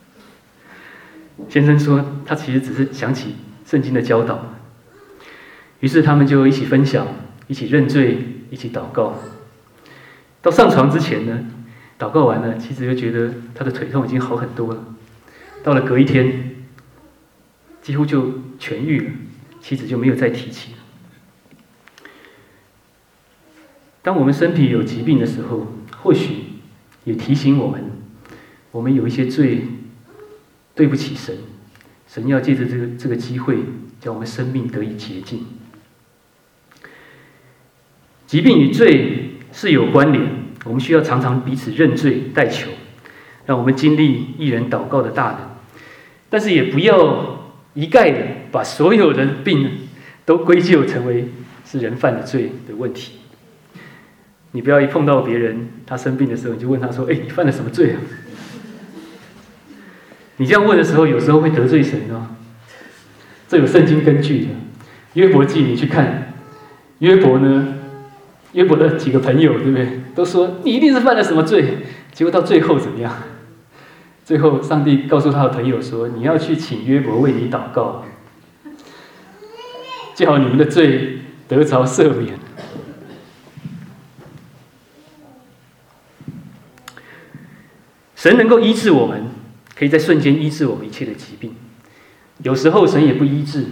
先生说他其实只是想起圣经的教导，于是他们就一起分享，一起认罪，一起祷告。到上床之前呢，祷告完了，妻子就觉得她的腿痛已经好很多了。到了隔一天，几乎就痊愈了，妻子就没有再提起了。当我们身体有疾病的时候，或许也提醒我们，我们有一些罪对不起神，神要借着这个机会，叫我们生命得以洁净。疾病与罪是有关联，我们需要常常彼此认罪代求，让我们经历一人祷告的大能。但是也不要一概的把所有的病都归咎成为是人犯的罪的问题。你不要一碰到别人他生病的时候，你就问他说：“哎，你犯了什么罪啊？”你这样问的时候，有时候会得罪神哦。这有圣经根据的。约伯记你去看，约伯的几个朋友，对不对？都说你一定是犯了什么罪。结果到最后怎么样？最后上帝告诉他的朋友说：“你要去请约伯为你祷告，叫你们的罪得着赦免。”神能够医治我们， 可以在瞬间医治我们一切的疾病。有时候神也不医治。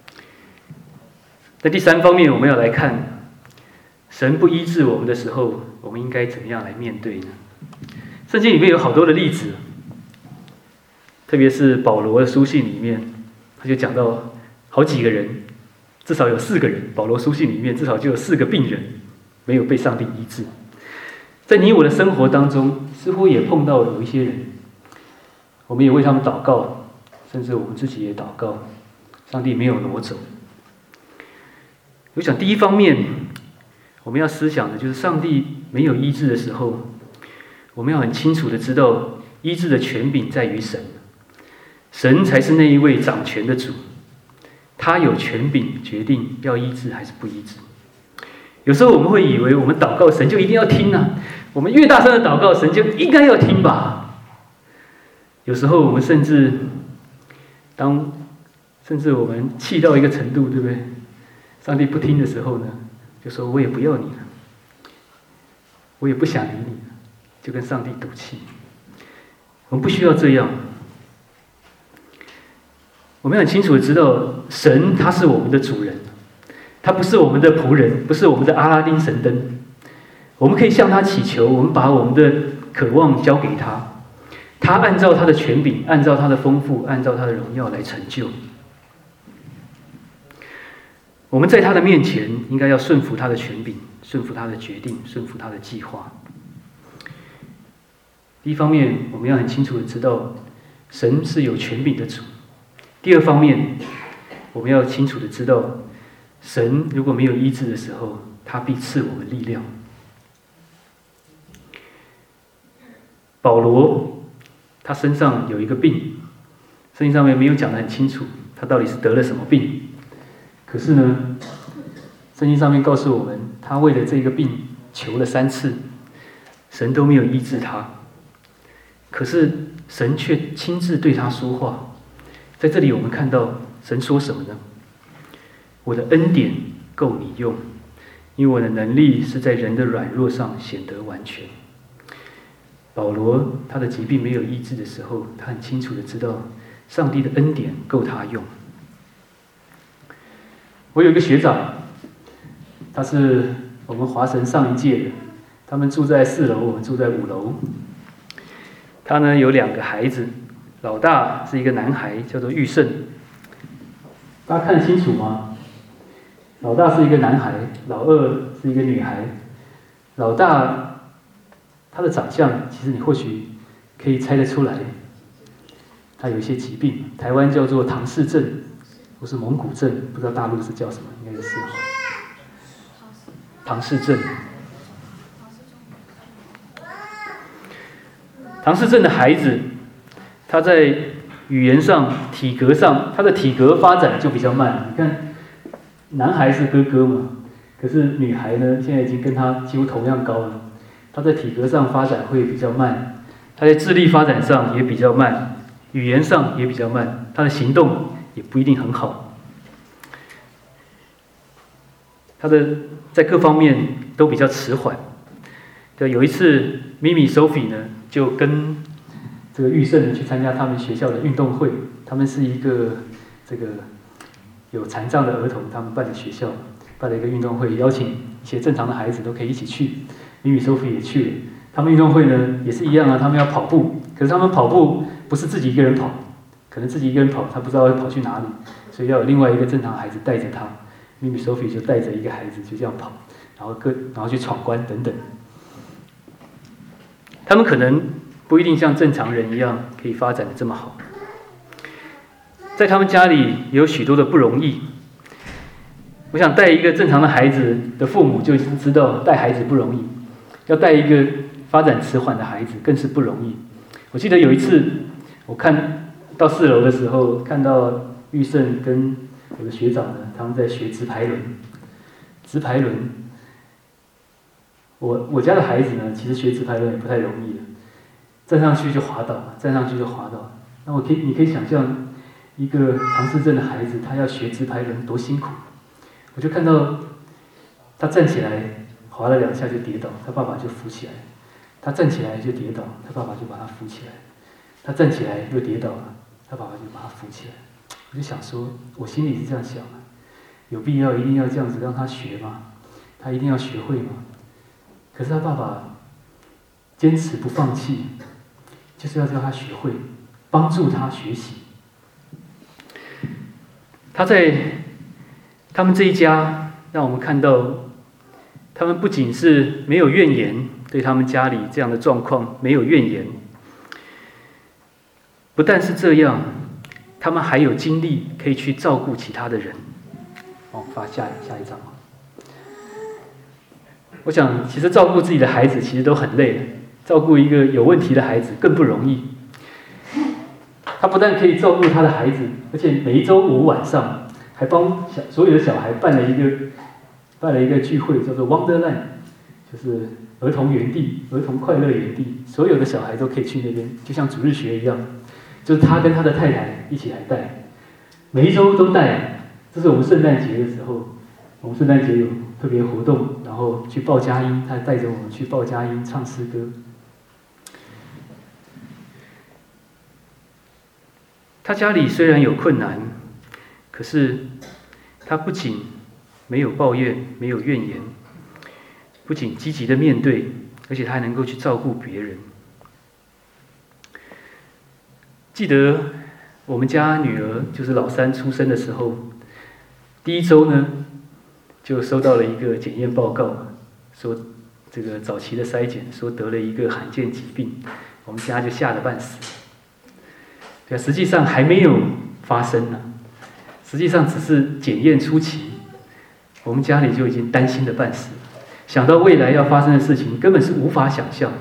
在第三方面，我们要来看，神不医治我们的时候，我们应该怎么样来面对呢？圣经里面有好多的例子，特别是保罗的书信里面，他就讲到好几个人，至少有4个人，保罗书信里面至少就有4个病人没有被上帝医治。在你我的生活当中，似乎也碰到有一些人，我们也为他们祷告，甚至我们自己也祷告，上帝没有挪走。我想第一方面，我们要思想的就是上帝没有医治的时候，我们要很清楚的知道，医治的权柄在于神，神才是那一位掌权的主，他有权柄决定要医治还是不医治。有时候我们会以为我们祷告神就一定要听啊，我们越大声的祷告神就应该要听吧。有时候我们甚至我们气到一个程度，对不对？上帝不听的时候呢，就说我也不要你了，我也不想理你了，就跟上帝赌气。我们不需要这样，我们很清楚的知道，神他是我们的主人，他不是我们的仆人，不是我们的阿拉丁神灯。我们可以向他祈求，我们把我们的渴望交给他，他按照他的权柄，按照他的丰富，按照他的荣耀来成就。我们在他的面前应该要顺服他的权柄，顺服他的决定，顺服他的计划。第一方面，我们要很清楚的知道，神是有权柄的主。第二方面，我们要清楚的知道，神如果没有医治的时候，他必赐我们力量。保罗他身上有一个病，圣经上面没有讲得很清楚，他到底是得了什么病。可是呢，圣经上面告诉我们，他为了这个病求了3次，神都没有医治他。可是神却亲自对他说话。在这里我们看到神说什么呢？我的恩典够你用，因为我的能力是在人的软弱上显得完全。保罗他的疾病没有医治的时候，他很清楚的知道上帝的恩典够他用。我有一个学长，他是我们华神上一届的，他们住在4楼，我们住在5楼。他呢有2个孩子，老大是一个男孩，叫做玉胜。大家看得清楚吗？老大是一个男孩，老二是一个女孩。老大他的长相，其实你或许可以猜得出来，他有一些疾病，台湾叫做唐氏症，或是蒙古症，不知道大陆是叫什么，应该是唐氏症。唐氏症的孩子，他在语言上、体格上，他的体格发展就比较慢。你看，男孩是哥哥嘛，可是女孩呢，现在已经跟他几乎同样高了。他在体格上发展会比较慢，他在智力发展上也比较慢，语言上也比较慢，他的行动也不一定很好。他的在各方面都比较迟缓。有一次，咪咪 Sophie 呢，就跟这个玉胜去参加他们学校的运动会。他们是一个有残障的儿童，他们办的学校办了一个运动会，邀请一些正常的孩子都可以一起去。咪咪 Sophie 也去了。他们运动会呢也是一样啊，他们要跑步，可是他们跑步不是自己一个人跑，可能自己一个人跑，他不知道会跑去哪里，所以要有另外一个正常的孩子带着他。咪咪 Sophie 就带着一个孩子就这样跑，然后去闯关等等。他们可能不一定像正常人一样可以发展的这么好，在他们家里也有许多的不容易。我想带一个正常的孩子的父母就已经知道带孩子不容易，要带一个发展迟缓的孩子更是不容易。我记得有一次我看到4楼的时候，看到玉胜跟我的学长呢，他们在学直排轮。直排轮，我家的孩子呢，其实学直排轮也不太容易的，站上去就滑倒，站上去就滑倒。那你可以想象一个唐氏症的孩子，他要学直排轮多辛苦。我就看到他站起来滑了2下就跌倒，他爸爸就扶起来；他站起来就跌倒，他爸爸就把他扶起来。 他站起来又跌倒了，他爸爸就把他扶起来。我就想说，我心里是这样想的：有必要一定要这样子让他学吗？他一定要学会吗？可是他爸爸坚持不放弃，就是要叫他学会，帮助他学习。他在他们这一家，让我们看到，他们不仅是没有怨言，对他们家里这样的状况没有怨言，不但是这样，他们还有精力可以去照顾其他的人。发下一张。我想，其实照顾自己的孩子其实都很累的，照顾一个有问题的孩子更不容易。他不但可以照顾他的孩子，而且每一周五晚上还帮所有的小孩办了一个聚会，叫做 Wonderland， 就是儿童园地、儿童快乐园地，所有的小孩都可以去那边，就像主日学一样，就是他跟他的太太一起来带，每一周都带。这是我们圣诞节的时候，我们圣诞节有特别活动，然后去报佳音，他带着我们去报佳音唱诗歌。他家里虽然有困难，可是他不仅没有抱怨，没有怨言，不仅积极的面对，而且他还能够去照顾别人。记得我们家女儿就是老三出生的时候，第一周呢，就收到了一个检验报告，说这个早期的筛检说得了一个罕见疾病，我们家就吓得半死。对啊，实际上还没有发生呢，实际上只是检验初期，我们家里就已经担心的半死，想到未来要发生的事情，根本是无法想象。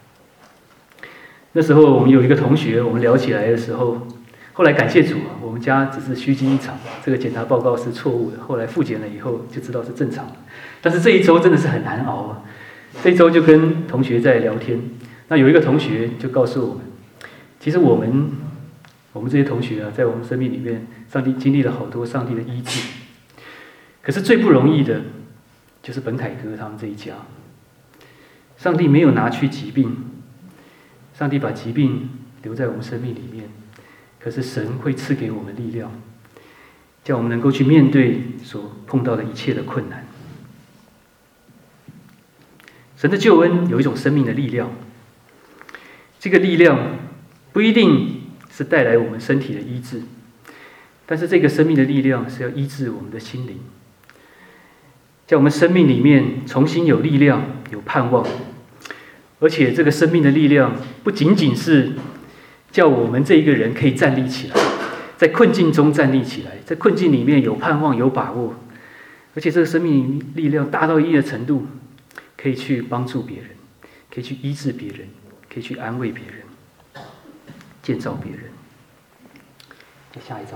那时候我们有一个同学，我们聊起来的时候，后来感谢主啊，我们家只是虚惊一场，这个检查报告是错误的，后来复检了以后就知道是正常的。但是这一周真的是很难熬啊，这一周就跟同学在聊天，那有一个同学就告诉我们，其实我们这些同学啊，在我们生命里面，上帝经历了好多上帝的医治，可是最不容易的就是本凯哥他们这一家，上帝没有拿去疾病，上帝把疾病留在我们生命里面，可是神会赐给我们力量，叫我们能够去面对所碰到的一切的困难。神的救恩有一种生命的力量，这个力量不一定是带来我们身体的医治，但是这个生命的力量是要医治我们的心灵，在我们生命里面重新有力量、有盼望。而且这个生命的力量不仅仅是叫我们这一个人可以站立起来，在困境中站立起来，在困境里面有盼望、有把握，而且这个生命力量大到一定的程度，可以去帮助别人，可以去医治别人，可以去安慰别人，建造别人。再下一章。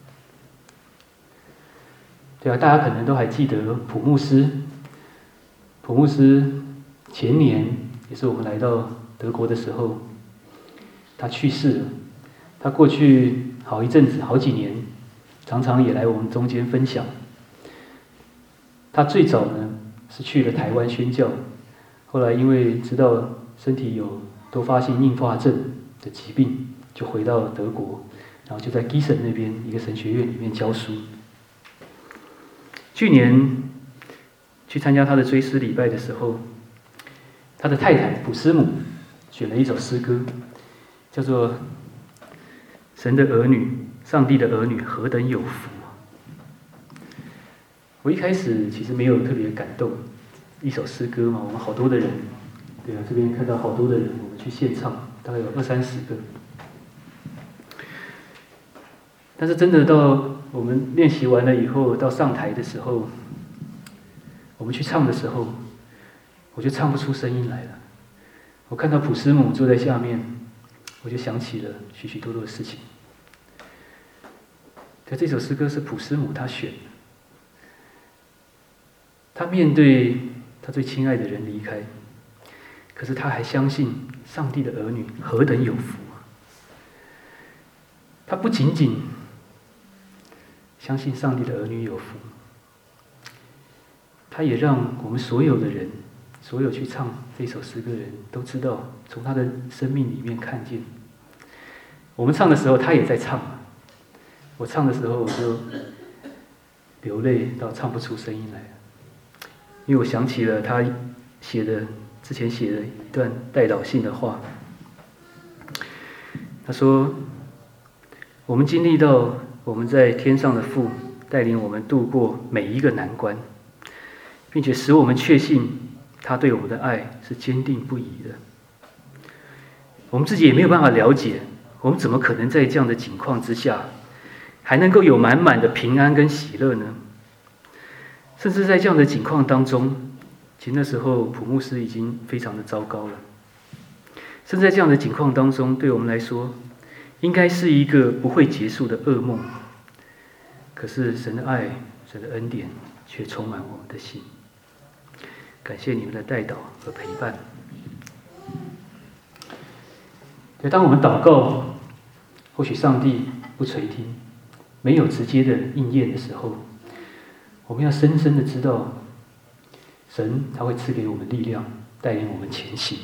对啊，大家可能都还记得普牧师前年也是我们来到德国的时候，他去世了。他过去好一阵子，好几年，常常也来我们中间分享。他最早呢是去了台湾宣教，后来因为知道身体有多发性硬化症的疾病，就回到德国，然后就在基神那边一个神学院里面教书。去年去参加他的追思礼拜的时候，他的太太普斯姆选了一首诗歌，叫做《神的儿女，上帝的儿女何等有福》。我一开始其实没有特别感动，一首诗歌嘛，我们好多的人，对啊，这边看到好多的人，我们去献唱，大概有20-30个。但是真的到我们练习完了以后，到上台的时候，我们去唱的时候，我就唱不出声音来了。我看到普斯姆坐在下面，我就想起了许许多多的事情。可这首诗歌是普斯姆他选的，他面对他最亲爱的人离开，可是他还相信上帝的儿女何等有福啊！他不仅仅相信上帝的儿女有福，他也让我们所有的人，所有去唱这首诗歌的人都知道，从他的生命里面看见， 我们唱的时候，他也在唱。我唱的时候，我就流泪到唱不出声音来，因为我想起了他之前写的一段代祷信的话。他说：“我们经历到我们在天上的父带领我们度过每一个难关，并且使我们确信他对我们的爱是坚定不移的。我们自己也没有办法了解，我们怎么可能在这样的境况之下，还能够有满满的平安跟喜乐呢？甚至在这样的境况当中，其实那时候普牧师已经非常的糟糕了。甚至在这样的境况当中，对我们来说，应该是一个不会结束的噩梦。可是神的爱、神的恩典却充满我们的心。感谢你们的代祷和陪伴。当我们祷告，或许上帝不垂听，没有直接的应验的时候，我们要深深的知道，神他会赐给我们力量，带领我们前行。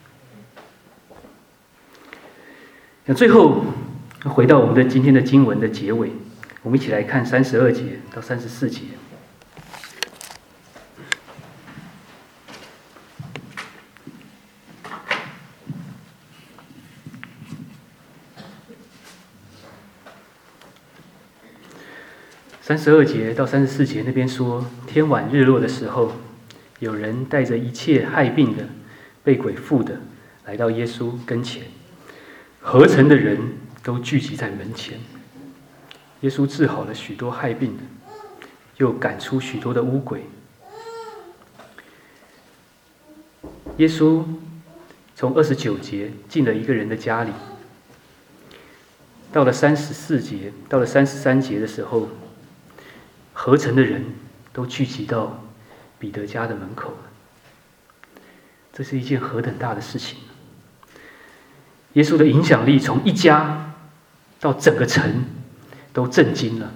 那最后回到我们的今天的经文的结尾，我们一起来看32节到34节。32节到34节那边说，天晚日落的时候，有人带着一切害病的、被鬼附的，来到耶稣跟前，合城的人都聚集在门前。耶稣治好了许多害病的，又赶出许多的污鬼。耶稣从29节进了一个人的家里，到了34节，到了33节的时候，合城的人都聚集到彼得家的门口了。这是一件何等大的事情！耶稣的影响力从一家到整个城都震惊了。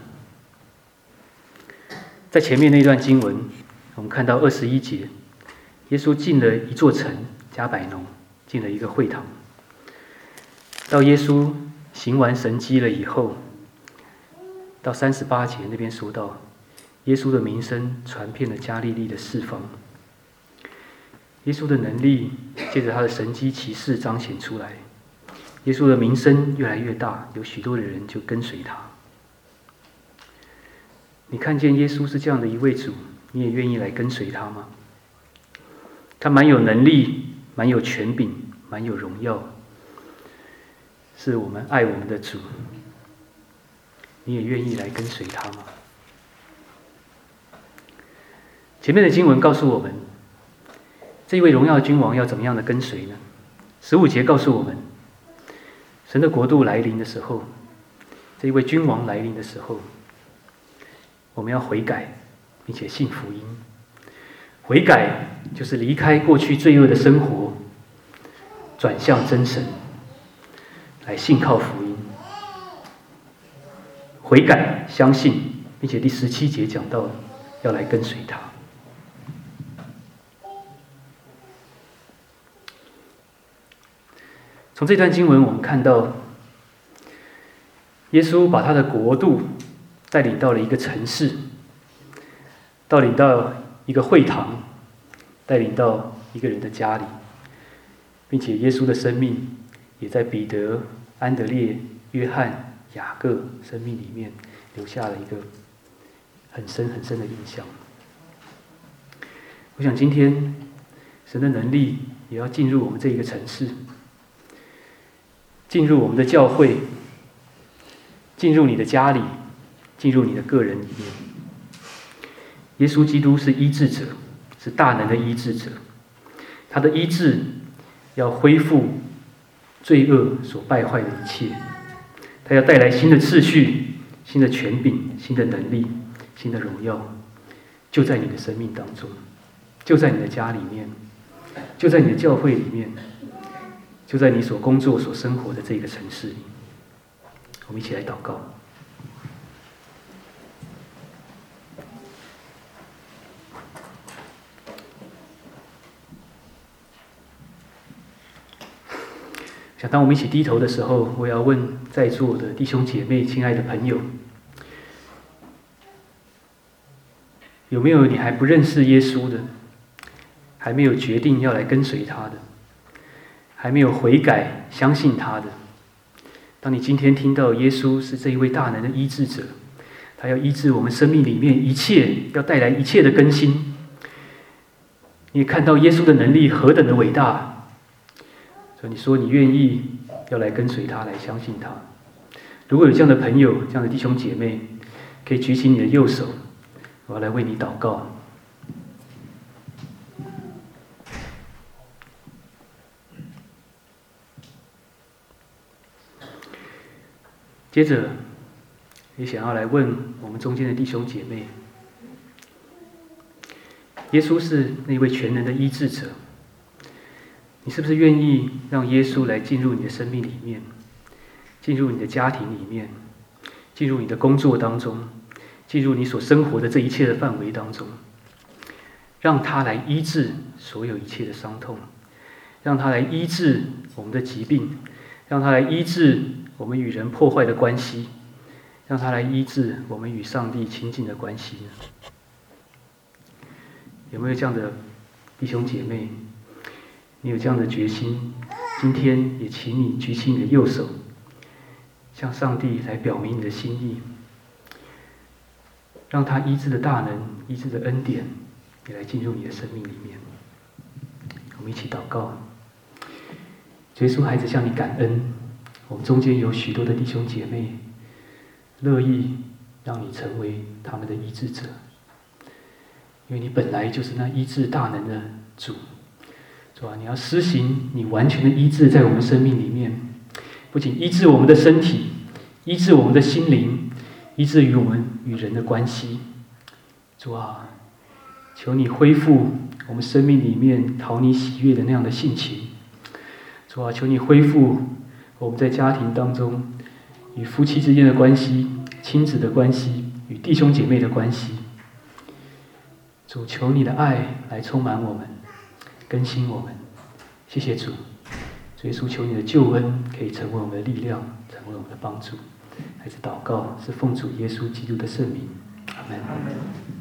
在前面那段经文，我们看到21节，耶稣进了一座城加百农，进了一个会堂。到耶稣行完神迹了以后，到38节那边说到，耶稣的名声传遍了加利利的四方。耶稣的能力借着他的神迹奇事彰显出来，耶稣的名声越来越大，有许多的人就跟随他。你看见耶稣是这样的一位主，你也愿意来跟随他吗？他蛮有能力，蛮有权柄，蛮有荣耀，是我们爱我们的主，你也愿意来跟随他吗？前面的经文告诉我们，这一位荣耀君王要怎么样的跟随呢？15节告诉我们，神的国度来临的时候，这一位君王来临的时候，我们要悔改，并且信福音。悔改就是离开过去罪恶的生活，转向真神，来信靠福音。悔改，相信，并且第17节讲到要来跟随他。从这段经文我们看到，耶稣把他的国度带领到了一个城市，带领到一个会堂，带领到一个人的家里，并且耶稣的生命也在彼得、安德烈、约翰、雅各生命里面留下了一个很深很深的印象。我想今天神的能力也要进入我们这一个城市，进入我们的教会，进入你的家里，进入你的个人里面。耶稣基督是医治者，是大能的医治者。他的医治要恢复罪恶所败坏的一切，他要带来新的次序、新的权柄、新的能力、新的荣耀，就在你的生命当中，就在你的家里面，就在你的教会里面，就在你所工作、所生活的这个城市里。我们一起来祷告。 想当我们一起低头的时候，我要问在座的弟兄姐妹、亲爱的朋友，有没有你还不认识耶稣的，还没有决定要来跟随他的，还没有悔改相信他的？当你今天听到耶稣是这一位大能的医治者，他要医治我们生命里面一切，要带来一切的更新，你也看到耶稣的能力何等的伟大，所以你说你愿意要来跟随他，来相信他。如果有这样的朋友、这样的弟兄姐妹，可以举起你的右手，我要来为你祷告。接着也想要来问我们中间的弟兄姐妹，耶稣是那位全能的医治者，你是不是愿意让耶稣来进入你的生命里面，进入你的家庭里面，进入你的工作当中，进入你所生活的这一切的范围当中，让他来医治所有一切的伤痛，让他来医治我们的疾病，让他来医治我们与人破坏的关系，让他来医治我们与上帝亲近的关系呢？有没有这样的弟兄姐妹？你有这样的决心？今天也请你举起你的右手，向上帝来表明你的心意，让他医治的大能、医治的恩典，也来进入你的生命里面。我们一起祷告。耶稣，孩子向你感恩，我们中间有许多的弟兄姐妹，乐意让你成为他们的医治者，因为你本来就是那医治大能的主。主啊，你要施行你完全的医治在我们生命里面，不仅医治我们的身体，医治我们的心灵，医治于我们与人的关系。主啊，求你恢复我们生命里面讨你喜悦的那样的性情。主啊，求你恢复我们在家庭当中与夫妻之间的关系、亲子的关系、与弟兄姐妹的关系。主，求你的爱来充满我们，更新我们。谢谢主，耶稣，求你的救恩可以成为我们的力量，成为我们的帮助。孩子祷告是奉主耶稣基督的圣名，阿门。